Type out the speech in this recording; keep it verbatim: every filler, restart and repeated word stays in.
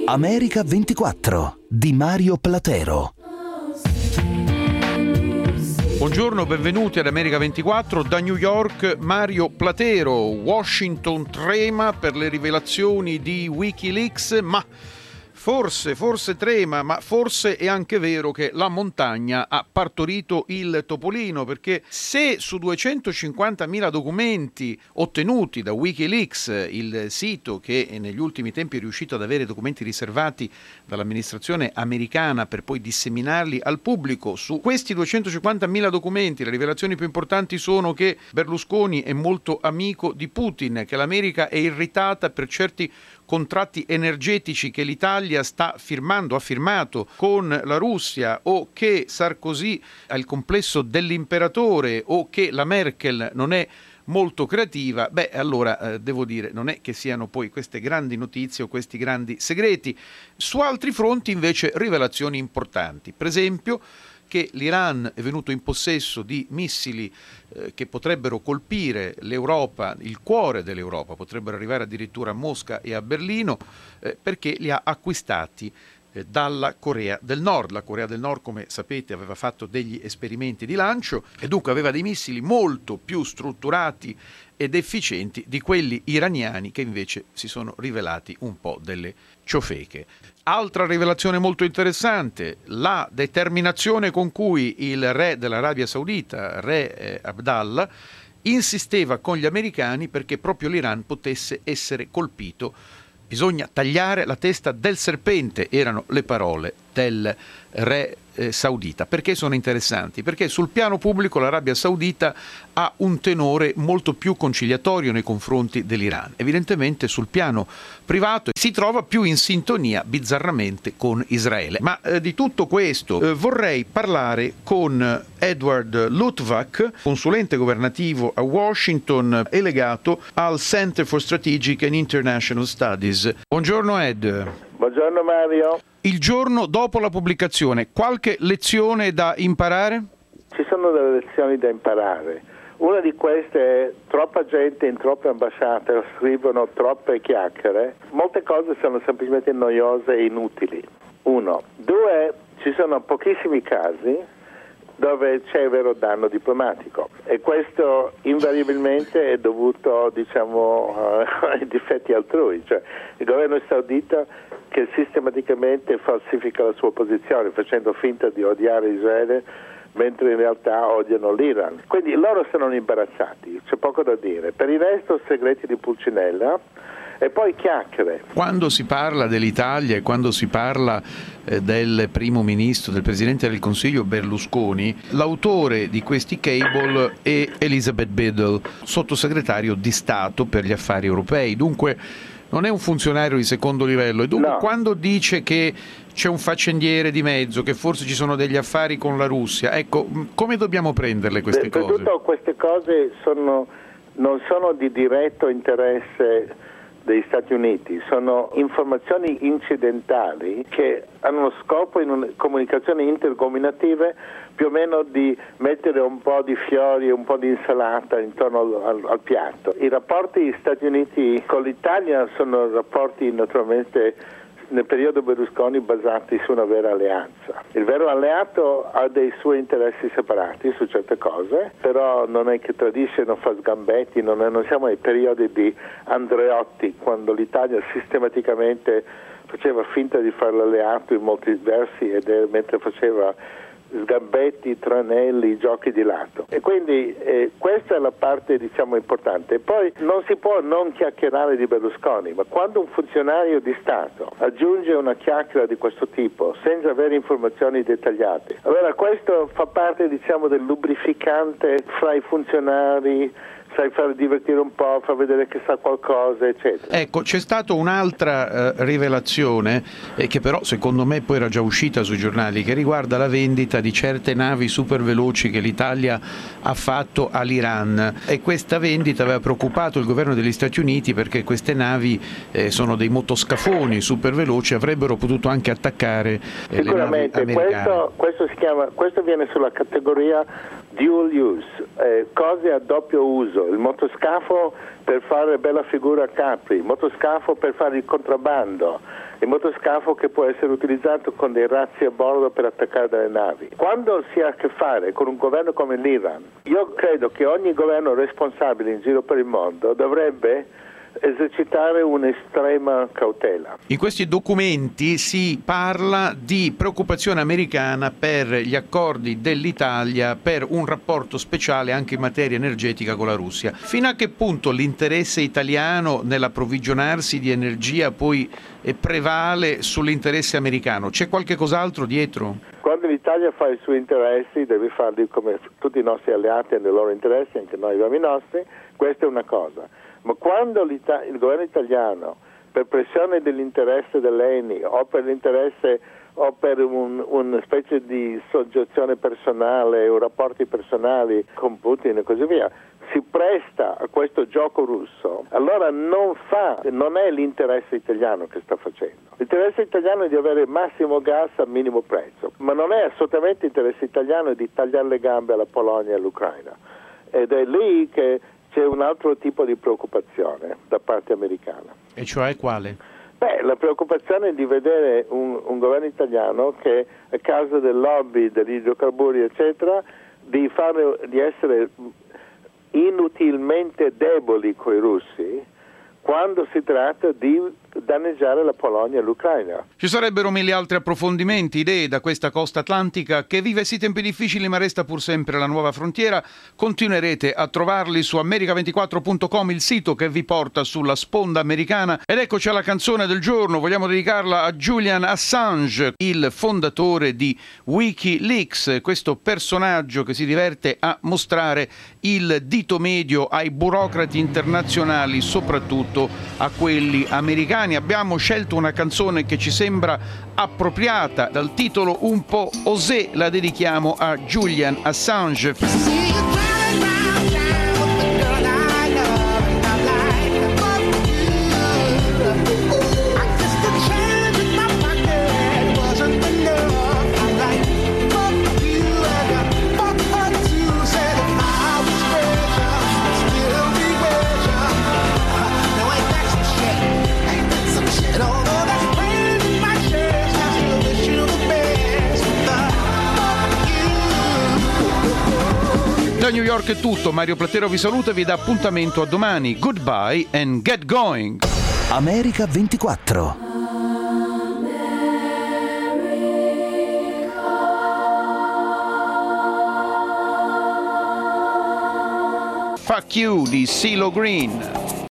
America ventiquattro di Mario Platero. Buongiorno, benvenuti ad America ventiquattro. Da New York Mario Platero. Washington trema per le rivelazioni di Wikileaks, ma forse, forse trema, ma forse è anche vero che la montagna ha partorito il topolino, perché se su duecentocinquantamila documenti ottenuti da Wikileaks, il sito che negli ultimi tempi è riuscito ad avere documenti riservati dall'amministrazione americana per poi disseminarli al pubblico, su questi duecentocinquantamila documenti le rivelazioni più importanti sono che Berlusconi è molto amico di Putin, che l'America è irritata per certi contratti energetici che l'Italia sta firmando, ha firmato con la Russia, o che Sarkozy ha il complesso dell'imperatore, o che la Merkel non è molto creativa. Beh, allora eh, devo dire, non è che siano poi queste grandi notizie o questi grandi segreti. Su altri fronti invece rivelazioni importanti, per esempio che l'Iran è venuto in possesso di missili eh, che potrebbero colpire l'Europa, il cuore dell'Europa, potrebbero arrivare addirittura a Mosca e a Berlino, eh, perché li ha acquistati eh, dalla Corea del Nord. La Corea del Nord, come sapete, aveva fatto degli esperimenti di lancio e dunque aveva dei missili molto più strutturati ed efficienti di quelli iraniani, che invece si sono rivelati un po' delle ciofeche. Altra rivelazione molto interessante, la determinazione con cui il re dell'Arabia Saudita, re eh, Abdallah, insisteva con gli americani perché proprio l'Iran potesse essere colpito. Bisogna tagliare la testa del serpente, erano le parole del re eh, saudita. Perché sono interessanti? Perché sul piano pubblico l'Arabia Saudita ha un tenore molto più conciliatorio nei confronti dell'Iran. Evidentemente sul piano privato si trova più in sintonia, bizzarramente, con Israele. Ma eh, di tutto questo eh, vorrei parlare con Edward Luttwak, consulente governativo a Washington e legato al Center for Strategic and International Studies. Buongiorno Ed. Buongiorno Mario. Il giorno dopo la pubblicazione, qualche lezione da imparare? Ci sono delle lezioni da imparare. Una di queste è: troppa gente in troppe ambasciate scrivono troppe chiacchiere. Molte cose sono semplicemente noiose e inutili. Uno. Due, ci sono pochissimi casi dove c'è vero danno diplomatico, e questo invariabilmente è dovuto, diciamo, ai difetti altrui. Cioè, il governo saudita che sistematicamente falsifica la sua posizione facendo finta di odiare Israele mentre in realtà odiano l'Iran. Quindi loro sono imbarazzati, c'è poco da dire. Per il resto segreti di Pulcinella e poi chiacchiere. Quando si parla dell'Italia e quando si parla eh, del primo ministro, del presidente del Consiglio Berlusconi, l'autore di questi cable è Elizabeth Biddle, sottosegretario di Stato per gli affari europei. Dunque non è un funzionario di secondo livello, e dunque no. Quando dice che c'è un faccendiere di mezzo, che forse ci sono degli affari con la Russia, ecco, come dobbiamo prenderle queste per, cose? Per tutto queste cose sono, non sono di diretto interesse degli Stati Uniti, sono informazioni incidentali che hanno lo scopo, in una comunicazione intergovernative, più o meno di mettere un po' di fiori e un po' di insalata intorno al, al, al piatto. I rapporti degli Stati Uniti con l'Italia sono rapporti naturalmente nel periodo Berlusconi basati su una vera alleanza. Il vero alleato ha dei suoi interessi separati su certe cose, però non è che tradisce, non fa sgambetti, non, è, non siamo ai periodi di Andreotti, quando l'Italia sistematicamente faceva finta di fare l'alleato in molti versi, ed è, mentre faceva sgambetti, tranelli, giochi di lato. E quindi eh, questa è la parte, diciamo, importante. Poi non si può non chiacchierare di Berlusconi, ma quando un funzionario di Stato aggiunge una chiacchiera di questo tipo senza avere informazioni dettagliate, allora questo fa parte, diciamo, del lubrificante fra i funzionari, sai far divertire un po', far vedere che sa qualcosa, eccetera. Ecco, c'è stata un'altra eh, rivelazione eh, che però secondo me poi era già uscita sui giornali, che riguarda la vendita di certe navi super veloci che l'Italia ha fatto all'Iran, e questa vendita aveva preoccupato il governo degli Stati Uniti perché queste navi eh, sono dei motoscafoni super veloci, avrebbero potuto anche attaccare eh, le navi americane. Questo, questo si chiama, questo viene sulla categoria dual use, eh, cose a doppio uso. il motoscafo per fare bella figura a Capri, il motoscafo per fare il contrabbando, il motoscafo che può essere utilizzato con dei razzi a bordo per attaccare delle navi. Quando si ha a che fare con un governo come l'Iran, io credo che ogni governo responsabile in giro per il mondo dovrebbe esercitare un'estrema cautela. In questi documenti si parla di preoccupazione americana per gli accordi dell'Italia per un rapporto speciale anche in materia energetica con la Russia. Fino a che punto l'interesse italiano nell'approvvigionarsi di energia poi prevale sull'interesse americano? C'è qualche cos'altro dietro? Quando l'Italia fa i suoi interessi deve farli come tutti i nostri alleati hanno i loro interessi, anche noi abbiamo i nostri, questa è una cosa. Ma quando il governo italiano, per pressione dell'interesse dell'E N I o per l'interesse o per un, una specie di soggezione personale o rapporti personali con Putin e così via, si presta a questo gioco russo, allora non fa, non è l'interesse italiano che sta facendo. L'interesse italiano è di avere massimo gas a minimo prezzo, ma non è assolutamente interesse italiano di tagliare le gambe alla Polonia e all'Ucraina. Ed è lì che c'è un altro tipo di preoccupazione da parte americana. E cioè quale? Beh, la preoccupazione è di vedere un, un governo italiano che a causa del lobby degli idrocarburi eccetera di, fare, di essere inutilmente deboli coi russi quando si tratta di danneggiare la Polonia e l'Ucraina. Ci sarebbero mille altri approfondimenti, idee da questa costa atlantica che vive sì tempi difficili ma resta pur sempre la nuova frontiera. Continuerete a trovarli su america ventiquattro punto com, il sito che vi porta sulla sponda americana. Ed eccoci alla canzone del giorno, vogliamo dedicarla a Julian Assange, il fondatore di WikiLeaks, questo personaggio che si diverte a mostrare il dito medio ai burocrati internazionali, soprattutto a quelli americani. Abbiamo scelto una canzone che ci sembra appropriata, dal titolo un po' osé, la dedichiamo a Julian Assange. Da New York è tutto, Mario Platero vi saluta e vi dà appuntamento a domani. Goodbye and get going. America ventiquattro. Fuck you di CeeLo Green.